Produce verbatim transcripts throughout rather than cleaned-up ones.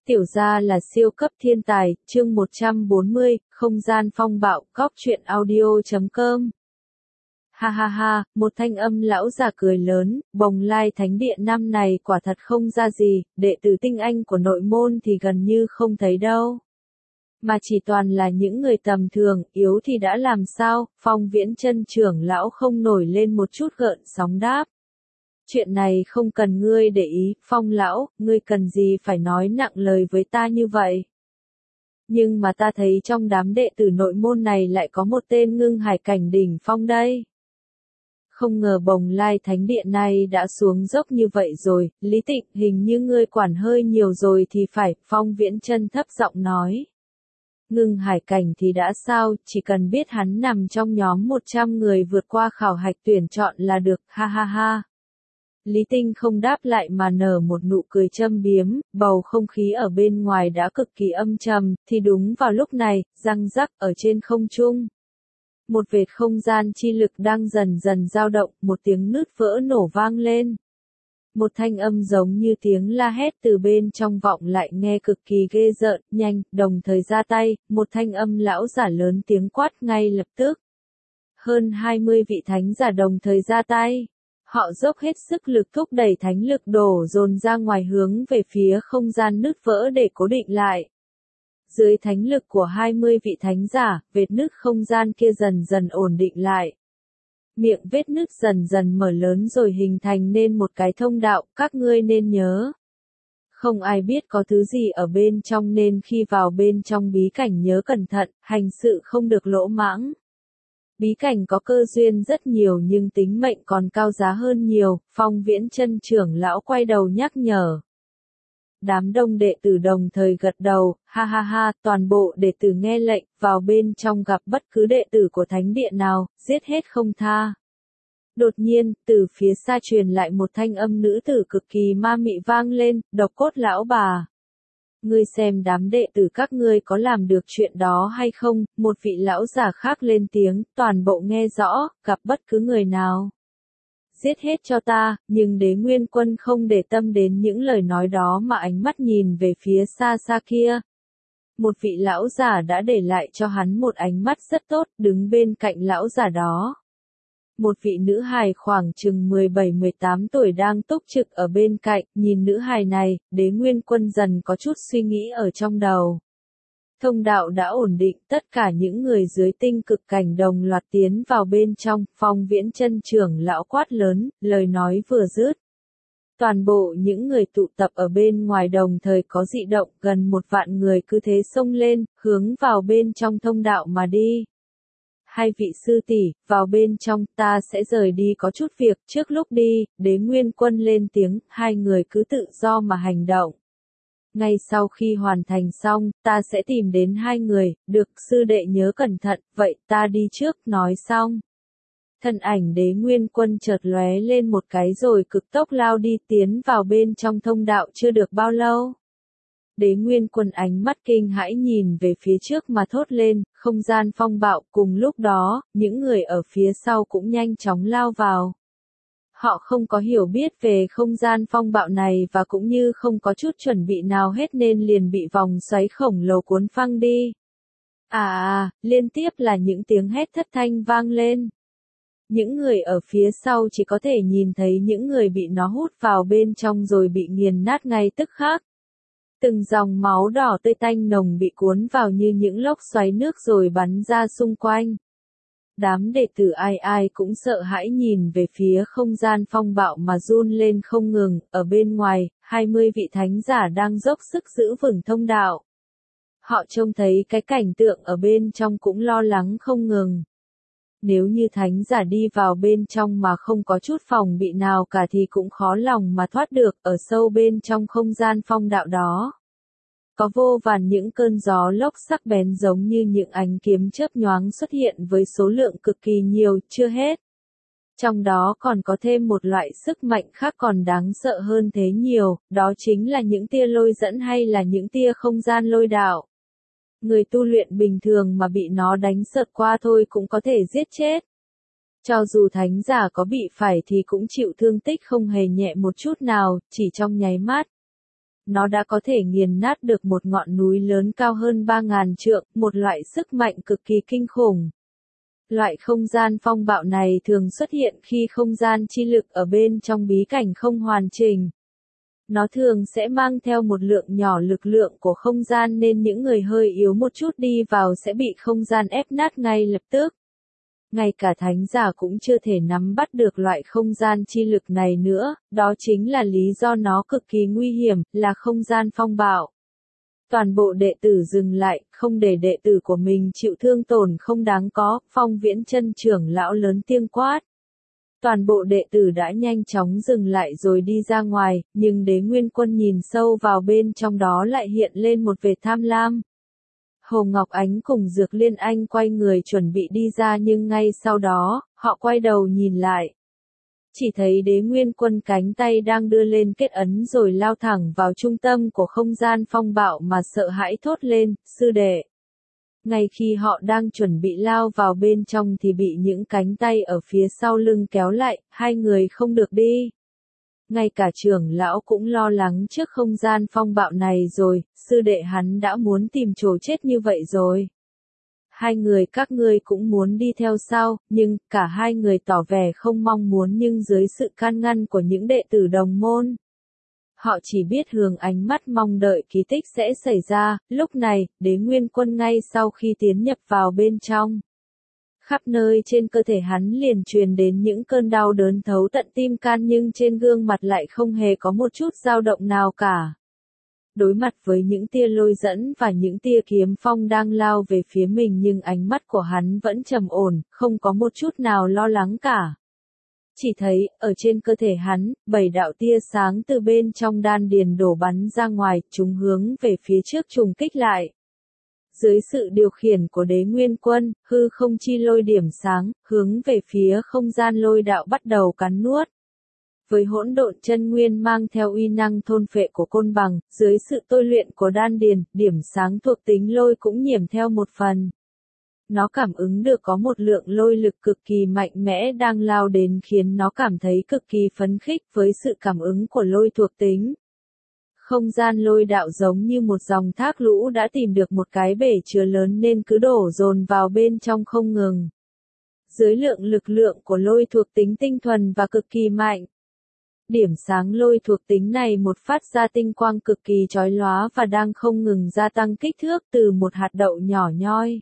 Tiểu gia là siêu cấp thiên tài, chương một trăm bốn mươi, không gian phong bạo, góc truyện audio chấm com. Ha ha ha, một thanh âm lão già cười lớn, Bồng Lai Thánh Điện năm này quả thật không ra gì, đệ tử tinh anh của nội môn thì gần như không thấy đâu. Mà chỉ toàn là những người tầm thường, yếu thì đã làm sao, Phong Viễn Chân trưởng lão không nổi lên một chút gợn sóng đáp. Chuyện này không cần ngươi để ý, Phong lão, ngươi cần gì phải nói nặng lời với ta như vậy. Nhưng mà ta thấy trong đám đệ tử nội môn này lại có một tên Ngưng Hải cảnh đỉnh phong đây. Không ngờ Bồng Lai Thánh Điện này đã xuống dốc như vậy rồi, Lý Tịnh, hình như ngươi quản hơi nhiều rồi thì phải, Phong Viễn Chân thấp giọng nói. Ngưng Hải cảnh thì đã sao, chỉ cần biết hắn nằm trong nhóm một trăm người vượt qua khảo hạch tuyển chọn là được, ha ha ha. Lý Tinh không đáp lại mà nở một nụ cười châm biếm, bầu không khí ở bên ngoài đã cực kỳ âm trầm, thì đúng vào lúc này, răng rắc ở trên không trung. Một vệt không gian chi lực đang dần dần dao động, một tiếng nứt vỡ nổ vang lên. Một thanh âm giống như tiếng la hét từ bên trong vọng lại nghe cực kỳ ghê rợn, nhanh, đồng thời ra tay, một thanh âm lão giả lớn tiếng quát ngay lập tức. Hơn hai mươi vị thánh giả đồng thời ra tay. Họ dốc hết sức lực thúc đẩy thánh lực đổ dồn ra ngoài hướng về phía không gian nứt vỡ để cố định lại. Dưới thánh lực của hai mươi vị thánh giả, vết nứt không gian kia dần dần ổn định lại. Miệng vết nứt dần dần mở lớn rồi hình thành nên một cái thông đạo, các ngươi nên nhớ. Không ai biết có thứ gì ở bên trong nên khi vào bên trong bí cảnh nhớ cẩn thận, hành sự không được lỗ mãng. Bí cảnh có cơ duyên rất nhiều nhưng tính mệnh còn cao giá hơn nhiều, Phong Viễn Chân trưởng lão quay đầu nhắc nhở. Đám đông đệ tử đồng thời gật đầu, ha ha ha, toàn bộ đệ tử nghe lệnh, vào bên trong gặp bất cứ đệ tử của thánh điện nào, giết hết không tha. Đột nhiên, từ phía xa truyền lại một thanh âm nữ tử cực kỳ ma mị vang lên, Độc Cốt lão bà. Ngươi xem đám đệ tử các ngươi có làm được chuyện đó hay không, một vị lão giả khác lên tiếng, toàn bộ nghe rõ, gặp bất cứ người nào. Giết hết cho ta, nhưng Đế Nguyên Quân không để tâm đến những lời nói đó mà ánh mắt nhìn về phía xa xa kia. Một vị lão giả đã để lại cho hắn một ánh mắt rất tốt, đứng bên cạnh lão giả đó. Một vị nữ hài khoảng chừng mười bảy mười tám tuổi đang túc trực ở bên cạnh, nhìn nữ hài này, Đế Nguyên Quân dần có chút suy nghĩ ở trong đầu. Thông đạo đã ổn định, tất cả những người dưới tinh cực cảnh đồng loạt tiến vào bên trong, Phong Viễn Chân trưởng lão quát lớn, lời nói vừa dứt. Toàn bộ những người tụ tập ở bên ngoài đồng thời có dị động, gần một vạn người cứ thế xông lên, hướng vào bên trong thông đạo mà đi. Hai vị sư tỷ, vào bên trong, ta sẽ rời đi có chút việc, trước lúc đi, Đế Nguyên Quân lên tiếng, hai người cứ tự do mà hành động. Ngay sau khi hoàn thành xong, ta sẽ tìm đến hai người, được sư đệ nhớ cẩn thận, vậy ta đi trước, nói xong. Thân ảnh Đế Nguyên Quân chợt lóe lên một cái rồi cực tốc lao đi tiến vào bên trong thông đạo chưa được bao lâu. Đế Nguyên Quân ánh mắt kinh hãi nhìn về phía trước mà thốt lên, không gian phong bạo, cùng lúc đó, những người ở phía sau cũng nhanh chóng lao vào. Họ không có hiểu biết về không gian phong bạo này và cũng như không có chút chuẩn bị nào hết nên liền bị vòng xoáy khổng lồ cuốn phăng đi. À à, liên tiếp là những tiếng hét thất thanh vang lên. Những người ở phía sau chỉ có thể nhìn thấy những người bị nó hút vào bên trong rồi bị nghiền nát ngay tức khắc. Từng dòng máu đỏ tươi tanh nồng bị cuốn vào như những lốc xoáy nước rồi bắn ra xung quanh. Đám đệ tử ai ai cũng sợ hãi nhìn về phía không gian phong bạo mà run lên không ngừng, ở bên ngoài, hai mươi vị thánh giả đang dốc sức giữ vững thông đạo. Họ trông thấy cái cảnh tượng ở bên trong cũng lo lắng không ngừng. Nếu như thánh giả đi vào bên trong mà không có chút phòng bị nào cả thì cũng khó lòng mà thoát được ở sâu bên trong không gian phong đạo đó. Có vô vàn những cơn gió lốc sắc bén giống như những ánh kiếm chớp nhoáng xuất hiện với số lượng cực kỳ nhiều, chưa hết. Trong đó còn có thêm một loại sức mạnh khác còn đáng sợ hơn thế nhiều, đó chính là những tia lôi dẫn hay là những tia không gian lôi đạo. Người tu luyện bình thường mà bị nó đánh sượt qua thôi cũng có thể giết chết. Cho dù thánh giả có bị phải thì cũng chịu thương tích không hề nhẹ một chút nào, chỉ trong nháy mắt. nó đã có thể nghiền nát được một ngọn núi lớn cao hơn ba ngàn trượng, một loại sức mạnh cực kỳ kinh khủng. Loại không gian phong bạo này thường xuất hiện khi không gian chi lực ở bên trong bí cảnh không hoàn chỉnh. Nó thường sẽ mang theo một lượng nhỏ lực lượng của không gian nên những người hơi yếu một chút đi vào sẽ bị không gian ép nát ngay lập tức. Ngay cả thánh giả cũng chưa thể nắm bắt được loại không gian chi lực này nữa, đó chính là lý do nó cực kỳ nguy hiểm, là không gian phong bạo. Toàn bộ đệ tử dừng lại, không để đệ tử của mình chịu thương tổn không đáng có, Phong Viễn Chân trưởng lão lớn tiếng quát. Toàn bộ đệ tử đã nhanh chóng dừng lại rồi đi ra ngoài, nhưng Đế Nguyên Quân nhìn sâu vào bên trong đó lại hiện lên một vệt tham lam. Hồ Ngọc Ánh cùng Dược Liên Anh quay người chuẩn bị đi ra nhưng ngay sau đó, họ quay đầu nhìn lại. Chỉ thấy Đế Nguyên Quân cánh tay đang đưa lên kết ấn rồi lao thẳng vào trung tâm của không gian phong bạo mà sợ hãi thốt lên, sư đệ. Ngay khi họ đang chuẩn bị lao vào bên trong thì bị những cánh tay ở phía sau lưng kéo lại, hai người không được đi. Ngay cả trưởng lão cũng lo lắng trước không gian phong bạo này rồi, sư đệ hắn đã muốn tìm chỗ chết như vậy rồi. Hai người các ngươi cũng muốn đi theo sao, nhưng cả hai người tỏ vẻ không mong muốn nhưng dưới sự can ngăn của những đệ tử đồng môn. Họ chỉ biết hướng ánh mắt mong đợi kỳ tích sẽ xảy ra, lúc này, Đế Nguyên Quân ngay sau khi tiến nhập vào bên trong. Khắp nơi trên cơ thể hắn liền truyền đến những cơn đau đớn thấu tận tim can nhưng trên gương mặt lại không hề có một chút dao động nào cả. Đối mặt với những tia lôi dẫn và những tia kiếm phong đang lao về phía mình nhưng ánh mắt của hắn vẫn trầm ổn, không có một chút nào lo lắng cả. Chỉ thấy, ở trên cơ thể hắn, bảy đạo tia sáng từ bên trong đan điền đổ bắn ra ngoài, chúng hướng về phía trước trùng kích lại. Dưới sự điều khiển của Đế Nguyên Quân, hư không chi lôi điểm sáng, hướng về phía không gian lôi đạo bắt đầu cắn nuốt. Với hỗn độn chân nguyên mang theo uy năng thôn phệ của côn bằng, dưới sự tôi luyện của đan điền, điểm sáng thuộc tính lôi cũng nhiễm theo một phần. Nó cảm ứng được có một lượng lôi lực cực kỳ mạnh mẽ đang lao đến khiến nó cảm thấy cực kỳ phấn khích với sự cảm ứng của lôi thuộc tính. Không gian lôi đạo giống như một dòng thác lũ đã tìm được một cái bể chứa lớn nên cứ đổ dồn vào bên trong không ngừng. Dưới lượng lực lượng của lôi thuộc tính tinh thuần và cực kỳ mạnh. Điểm sáng lôi thuộc tính này một phát ra tinh quang cực kỳ chói lóa và đang không ngừng gia tăng kích thước từ một hạt đậu nhỏ nhoi.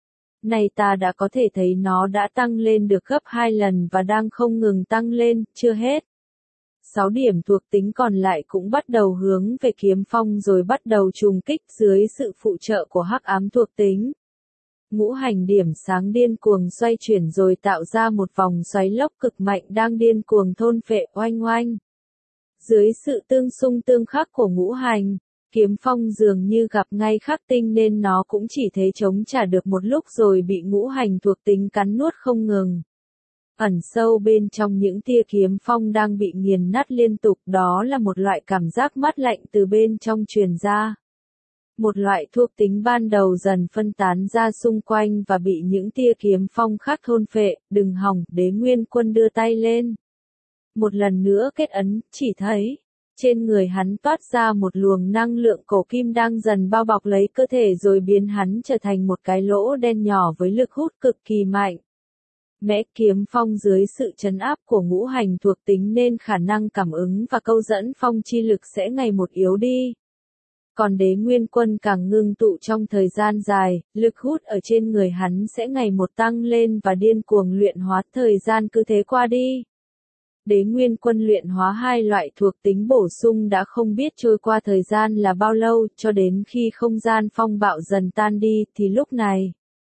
Này ta đã có thể thấy nó đã tăng lên được gấp hai lần và đang không ngừng tăng lên, chưa hết. Sáu điểm thuộc tính còn lại cũng bắt đầu hướng về kiếm phong rồi bắt đầu trùng kích dưới sự phụ trợ của hắc ám thuộc tính. Ngũ hành điểm sáng điên cuồng xoay chuyển rồi tạo ra một vòng xoáy lốc cực mạnh đang điên cuồng thôn phệ oanh oanh. Dưới sự tương xung tương khắc của ngũ hành, kiếm phong dường như gặp ngay khắc tinh nên nó cũng chỉ thế chống trả được một lúc rồi bị ngũ hành thuộc tính cắn nuốt không ngừng. Ẩn sâu bên trong những tia kiếm phong đang bị nghiền nát liên tục đó là một loại cảm giác mát lạnh từ bên trong truyền ra. Một loại thuộc tính ban đầu dần phân tán ra xung quanh và bị những tia kiếm phong khác thôn phệ, đừng hòng, Đế Nguyên Quân đưa tay lên. Một lần nữa kết ấn, chỉ thấy, trên người hắn toát ra một luồng năng lượng cổ kim đang dần bao bọc lấy cơ thể rồi biến hắn trở thành một cái lỗ đen nhỏ với lực hút cực kỳ mạnh. Mẽ kiếm phong dưới sự trấn áp của ngũ hành thuộc tính nên khả năng cảm ứng và câu dẫn phong chi lực sẽ ngày một yếu đi. Còn Đế Nguyên Quân càng ngưng tụ trong thời gian dài, lực hút ở trên người hắn sẽ ngày một tăng lên và điên cuồng luyện hóa, thời gian cứ thế qua đi. Đế Nguyên Quân luyện hóa hai loại thuộc tính bổ sung đã không biết trôi qua thời gian là bao lâu, cho đến khi không gian phong bạo dần tan đi, thì lúc này,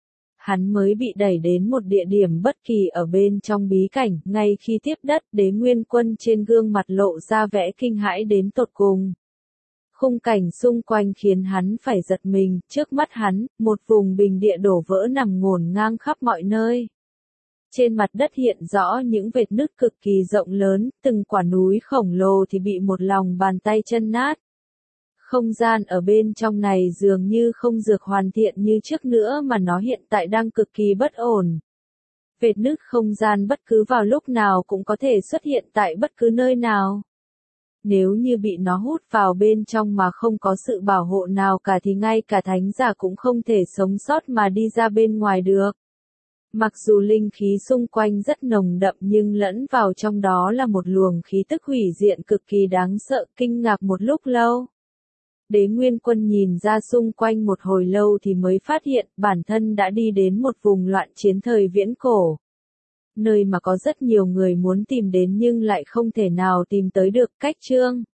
hắn mới bị đẩy đến một địa điểm bất kỳ ở bên trong bí cảnh, ngay khi tiếp đất, Đế Nguyên Quân trên gương mặt lộ ra vẻ kinh hãi đến tột cùng. Khung cảnh xung quanh khiến hắn phải giật mình, trước mắt hắn, một vùng bình địa đổ vỡ nằm ngổn ngang khắp mọi nơi. Trên mặt đất hiện rõ những vệt nứt cực kỳ rộng lớn, từng quả núi khổng lồ thì bị một lòng bàn tay chân nát. Không gian ở bên trong này dường như không dược hoàn thiện như trước nữa mà nó hiện tại đang cực kỳ bất ổn. Vệt nứt không gian bất cứ vào lúc nào cũng có thể xuất hiện tại bất cứ nơi nào. Nếu như bị nó hút vào bên trong mà không có sự bảo hộ nào cả thì ngay cả thánh giả cũng không thể sống sót mà đi ra bên ngoài được. Mặc dù linh khí xung quanh rất nồng đậm nhưng lẫn vào trong đó là một luồng khí tức hủy diệt cực kỳ đáng sợ, kinh ngạc một lúc lâu. Đế Nguyên Quân nhìn ra xung quanh một hồi lâu thì mới phát hiện bản thân đã đi đến một vùng loạn chiến thời viễn cổ. Nơi mà có rất nhiều người muốn tìm đến nhưng lại không thể nào tìm tới được. Cách chương